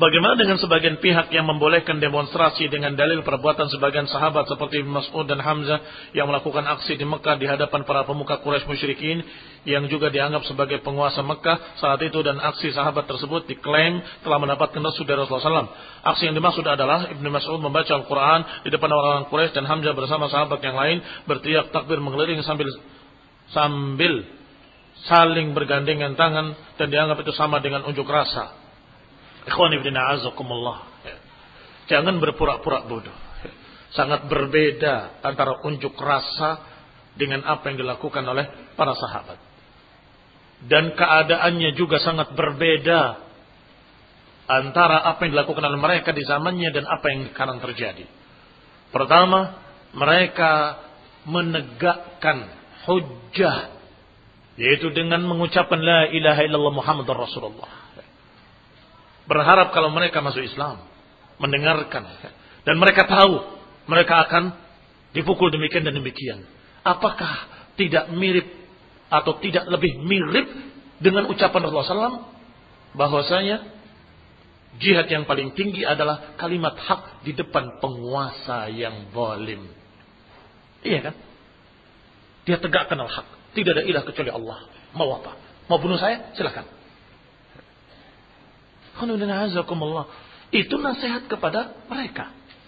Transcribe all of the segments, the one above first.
Bagaimana dengan sebagian pihak yang membolehkan demonstrasi dengan dalil perbuatan sebagian sahabat seperti Mas'ud dan Hamzah yang melakukan aksi di Mekah di hadapan para pemuka Quraisy musyrikin yang juga dianggap sebagai penguasa Mekah saat itu, dan aksi sahabat tersebut diklaim telah mendapatkan restu dari Rasulullah SAW. Aksi yang dimaksud adalah Ibnu Mas'ud membaca Al-Quran di depan orang-orang Quraisy dan Hamzah bersama sahabat yang lain berteriak takbir mengelilingi sambil saling bergandengan tangan, dan dianggap itu sama dengan unjuk rasa. Ikhwani fillah a'azakumullah. Jangan berpura-pura bodoh. Sangat berbeda antara unjuk rasa dengan apa yang dilakukan oleh para sahabat. Dan keadaannya juga sangat berbeda antara apa yang dilakukan oleh mereka di zamannya dan apa yang sekarang terjadi. Pertama, mereka menegakkan hujjah, yaitu dengan mengucapkan la ilaha illallah Muhammadur Rasulullah. Berharap kalau mereka masuk Islam, mendengarkan, dan mereka tahu mereka akan dipukul demikian dan demikian. Apakah tidak mirip atau tidak lebih mirip dengan ucapan Rasulullah SAW bahwasanya jihad yang paling tinggi adalah kalimat hak di depan penguasa yang zalim? Iya kan? Dia tegakkan al-haq. Tidak ada ilah kecuali Allah. Mau apa? Mau bunuh saya? Silakan. Itu nasihat kepada mereka.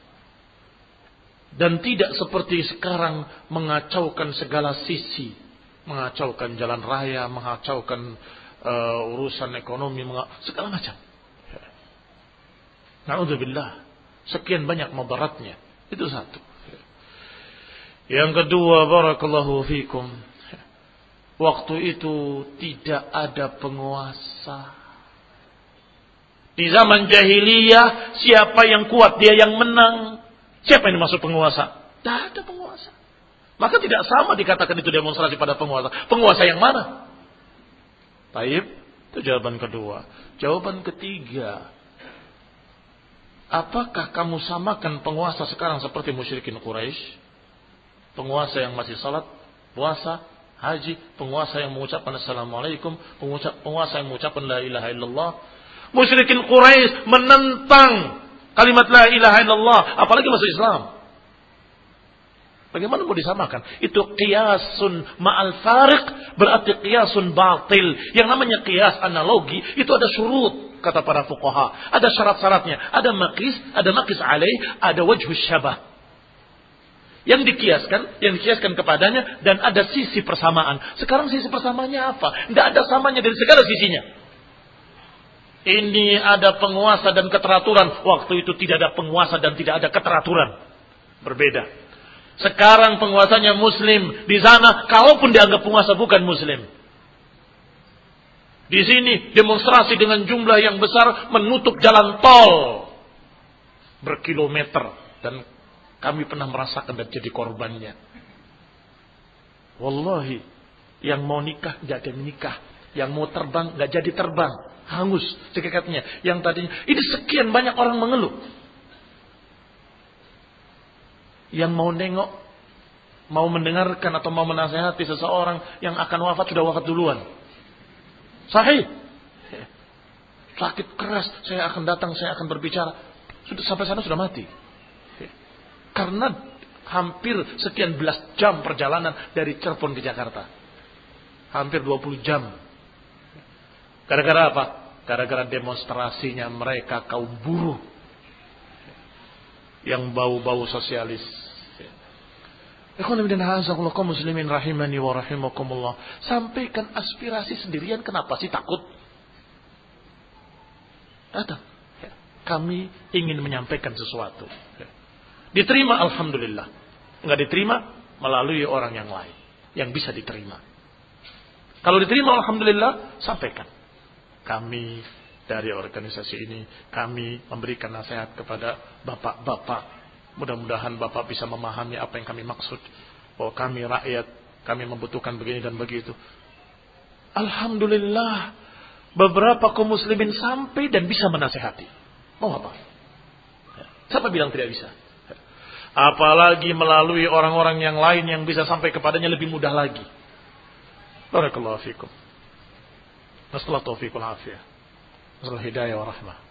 Dan tidak seperti sekarang mengacaukan segala sisi. Mengacaukan jalan raya, mengacaukan urusan ekonomi, segala macam. Na'udzubillah. Sekian banyak mudaratnya. Itu satu. Yang kedua, barakallahu fikum. Waktu itu tidak ada penguasa. Di zaman jahiliyah, siapa yang kuat dia yang menang. Siapa yang dimaksud penguasa? Tidak ada penguasa. Maka tidak sama dikatakan itu demonstrasi pada penguasa. Penguasa yang mana? Taib, itu jawaban kedua. Jawaban ketiga, apakah kamu samakan penguasa sekarang seperti musyrikin Quraisy? Penguasa yang masih salat, puasa, haji, penguasa yang mengucapkan assalamualaikum, penguasa yang mengucapkan la ilaha illallah. Musyrikin Quraisy menentang kalimat la ilaha illallah, apalagi masuk Islam. Bagaimana mau disamakan? Itu qiyasun ma'al fariq, berarti qiyasun batil. Yang namanya qiyas analogi itu ada syurut, kata para fuqaha. Ada syarat-syaratnya, ada maqis alaih, ada wajhus syabah. Yang dikiaskan kepadanya, dan ada sisi persamaan. Sekarang sisi persamaannya apa? Tidak ada samanya dari segala sisinya. Ini ada penguasa dan keteraturan. Waktu itu tidak ada penguasa dan tidak ada keteraturan. Berbeda. Sekarang penguasanya muslim. Di sana, kalaupun dianggap penguasa bukan muslim. Di sini demonstrasi dengan jumlah yang besar menutup jalan tol berkilometer. Dan kami pernah merasakan dan jadi korbannya. Wallahi, yang mau nikah gak ada nikah. Yang mau terbang gak jadi terbang. Hangus sekekatnya. Yang tadinya, ini sekian banyak orang mengeluh. Yang mau nengok, mau mendengarkan atau mau menasehati seseorang yang akan wafat sudah wafat duluan. Sahih. Sakit keras, saya akan datang, saya akan berbicara. Sampai sana sudah mati. Karena hampir sekian belas jam perjalanan dari Cirebon ke Jakarta. Hampir 20 jam. Gara-gara apa? Gara-gara demonstrasinya mereka kaum buruh yang bau-bau sosialis. Ikhwan fillah kaum muslimin rahimani wa rahimakumullah. Sampaikan aspirasi sendirian, kenapa sih takut? Datang. Kami ingin menyampaikan sesuatu. Diterima alhamdulillah. Enggak diterima melalui orang yang lain yang bisa diterima. Kalau diterima alhamdulillah, sampaikan. Kami dari organisasi ini, kami memberikan nasihat kepada bapak-bapak. Mudah-mudahan bapak bisa memahami apa yang kami maksud. Bahwa kami rakyat, kami membutuhkan begini dan begitu. Alhamdulillah, beberapa kaum muslimin sampai dan bisa menasihati. Mau apa? Siapa bilang tidak bisa? Apalagi melalui orang-orang yang lain yang bisa sampai kepadanya lebih mudah lagi. Barakallahu fikum. Nasallahu taufiq wal afiyah. Nasallahu hidayah wa rahmah.